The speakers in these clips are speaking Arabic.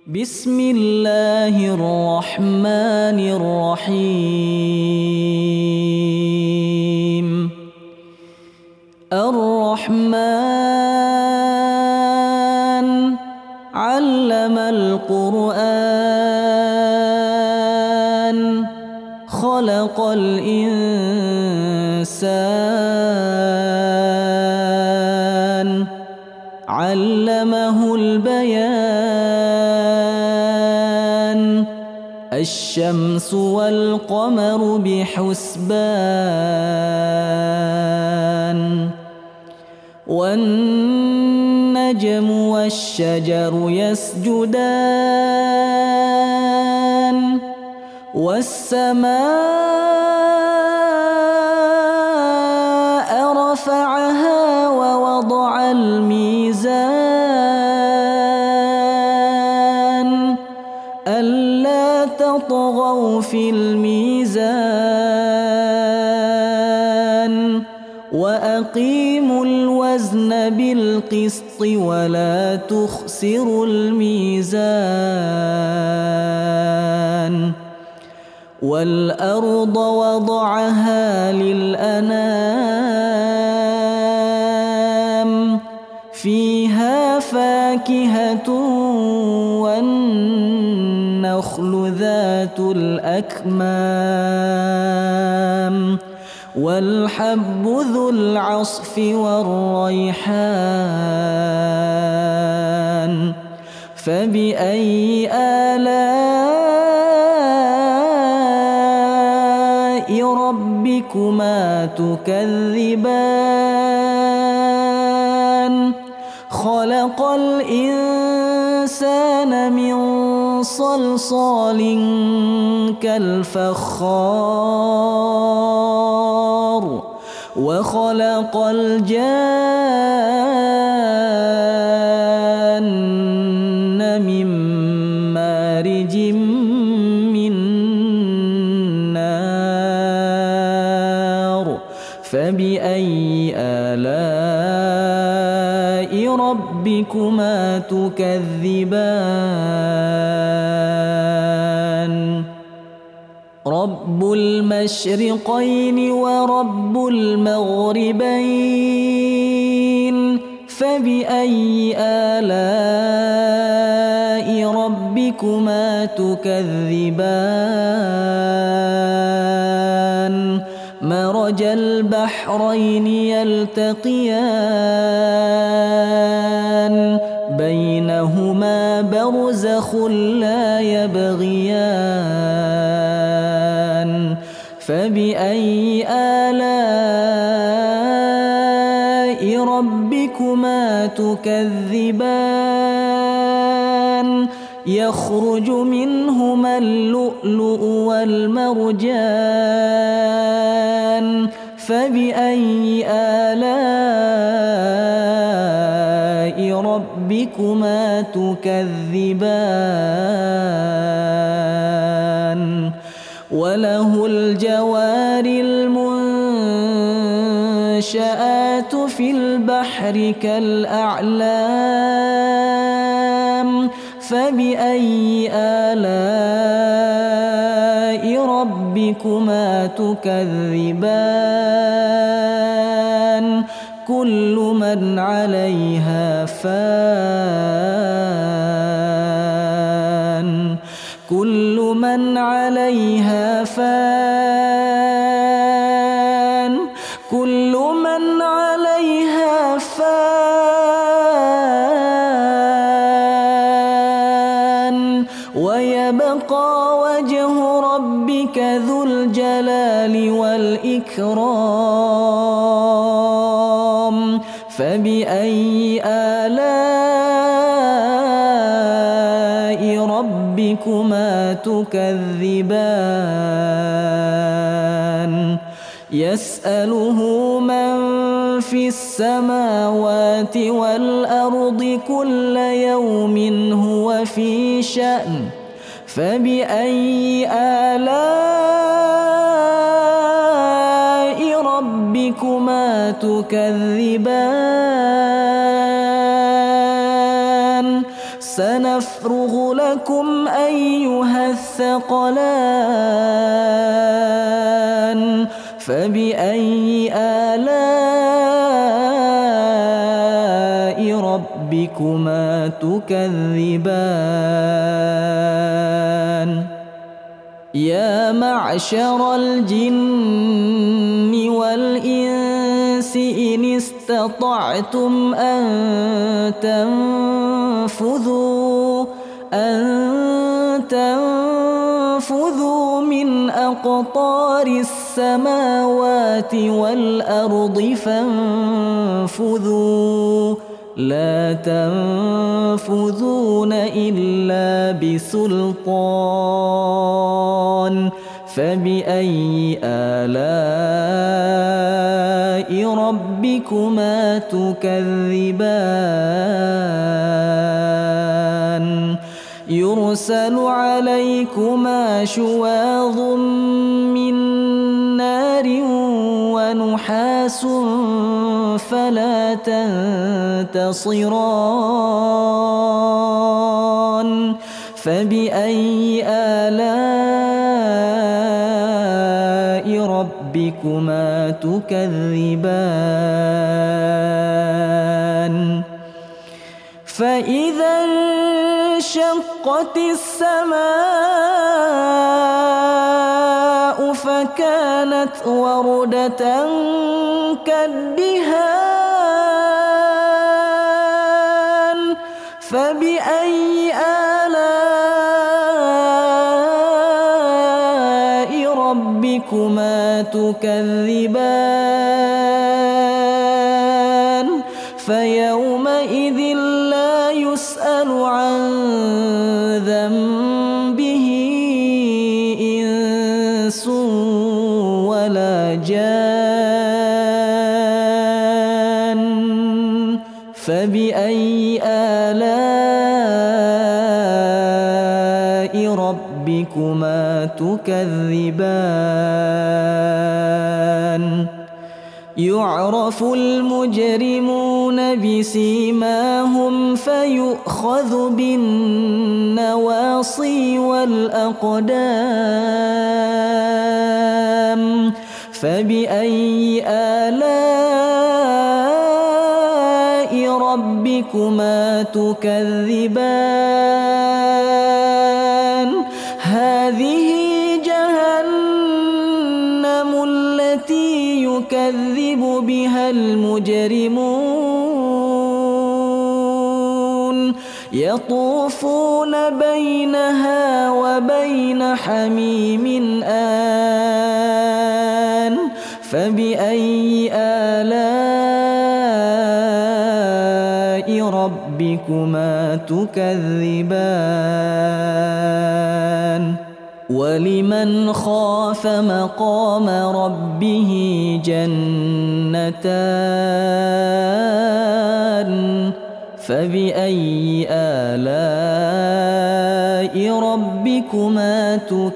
بسم الله الرحمن الرحيم. الرحمن علم القرآن خلق الإنسان علمه البيان الشمس والقمر بحسبان والنجم والشجر يسجدان والسماء رفعها ووضع الميزان ألا تطغوا في الميزان وأقيموا الوزن بالقسط ولا تخسروا الميزان والأرض وضعها للأنام فيها فاكهة والنخل ذات الأكمام والحب ذو العصف والريحان فبأي آلاء ربكما تكذبان خلق الإنسان من صلصال كالفخار وخلق الجان من مارج من نار فبأي آلاء ربكما تكذبان رب المشرقين ورب المغربين فبأي آلاء ربكما تكذبان مرج البحرين يلتقيان بينهما برزخ لا يبغيان فبأي آلاء ربكما تكذبان يخرج منهما اللؤلؤ والمرجان فبأي آلاء ربكما تكذبان وله الجوار المنشآت في البحر كالأعلام فبأي آلاء ربكما تكذبان كل من عليها فان كل من عليها فان كل من عليها فان ويبقى وجه ربك ذو الجلال والإكرام فبأي آلاء ربكما تكذبان يسأله من في السماوات والأرض كل يوم هو في شأن فبأي آلاء ربكما تكذبان سنفرغ لكم أيها الثقلان فبأي آلاء ربكما تكذبان يا معشر الجن والإنس إن استطعتم أن تنفذوا من أقطار السماوات والأرض فانفذوا لا تنفذون إلا بسلطان فبأي آلاء ربكما تكذبان يرسل عليكما شواظ من نار ونحاس فلا تنتصران فبأي آلاء ربكما تكذبان فإذا انشقت السماء فكانت وردة كالدهان فبأي آلاء ربكما تكذبان فيومئذ لا يسأل عن ذنبه إنس ولا جان فبأي آلاء ربكما تكذبان يعرف المجرمون بسيماهم فيؤخذ بالنواصي والأقدام فبأي آلاء ربكما تكذبان هذه جهنم التي يكذب بها المجرمون يطوفون بينها وبين حميم آن فبأي آلاء ربكما تكذبان ولمن خاف مقام ربه جنتان فبأي آلاء ربكما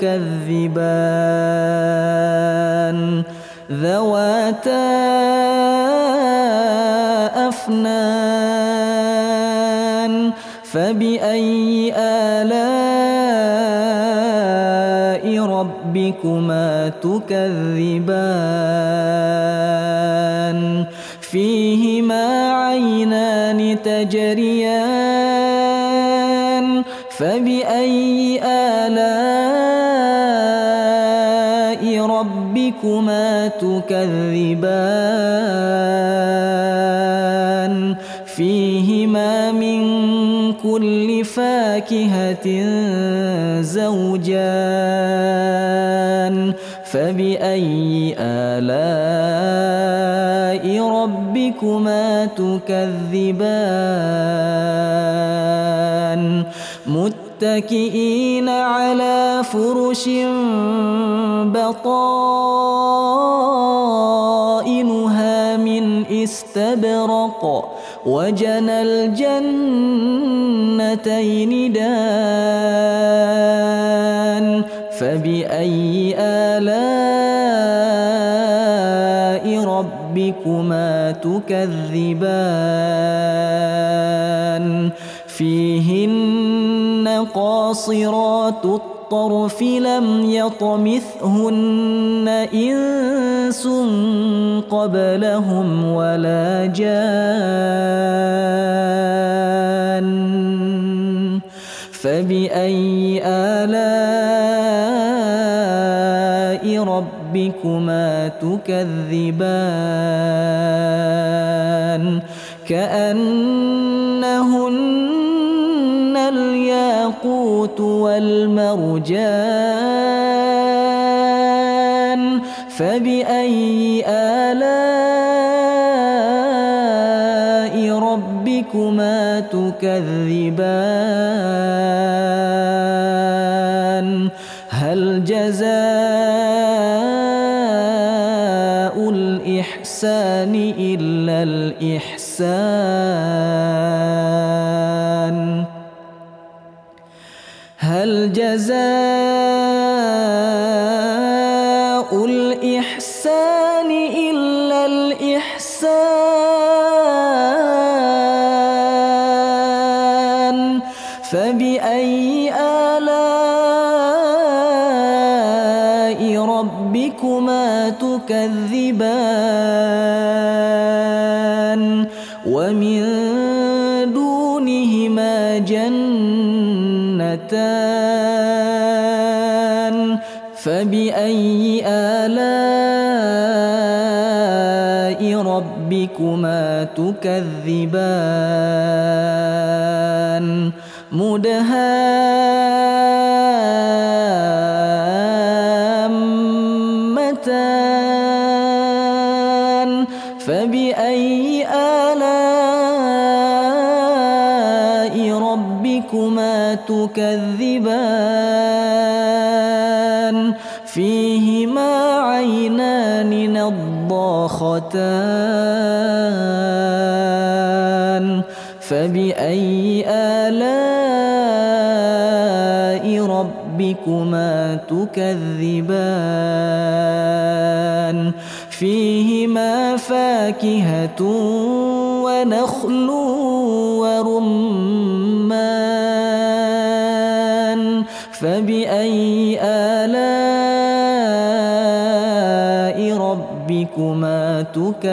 تكذبان ذواتا أفنان فبأي آلاء ربكما تكذبان فيهما عينان تجريان فبأي آلاء ربكما تكذبان فيهما من كل فاكهة زوجان فبأي آلاء ربكما تكذبان متكئين على فرش بطائنها من استبرق وجنى الجنتين دان فبأي آلاء ربكما تكذبان فيهن قاصرات الطرف لم يطمثهن إنس قبلهم ولا جان فبأي آلاء ربكما تكذبان كأنهن الياقوت والمرجان فبأي آلاء ربكما تكذبان هل جزاء الإحسان إلا الإحسان هل جزاء الإحسان إلا الإحسان فبأي آلاء ربكما تكذبان ومن دونهما جنتان فبأي آلاء ربكما تكذبان مدهامتان فبأي آلاء ربكما تكذبان فيهما عينان نضاختان فبأي آلاء ربكما تكذبان فيهما فاكهة ونخل ورمان فبأي آلاء ربكما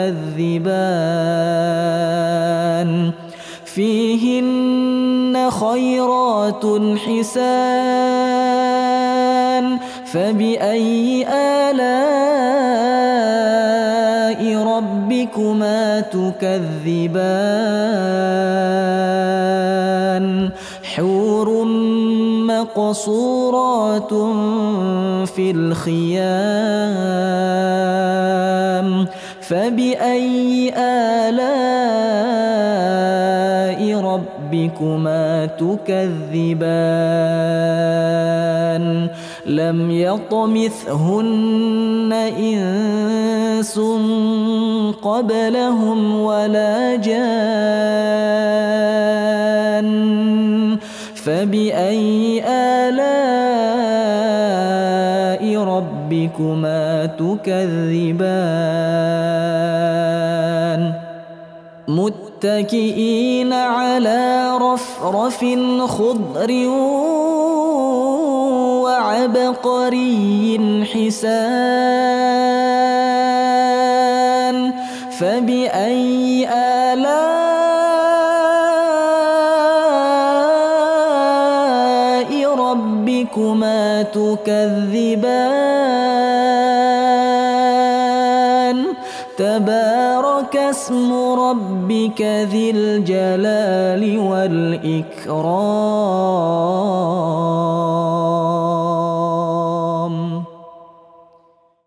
تكذبان فيهن خيرات حسان فبأي آلاء ربكما تكذبان حور مقصورات في الخيام فبأي آلاء ربكما تكذبان لم يطمثهن إنس قبلهم ولا جان فبأي آلاء ربكما تكذبان متكئين على رفرف خضر وعبقري حسان فبأي آلاء ربكما تكذبان تبارك اسم ربك ذي الجلال والإكرام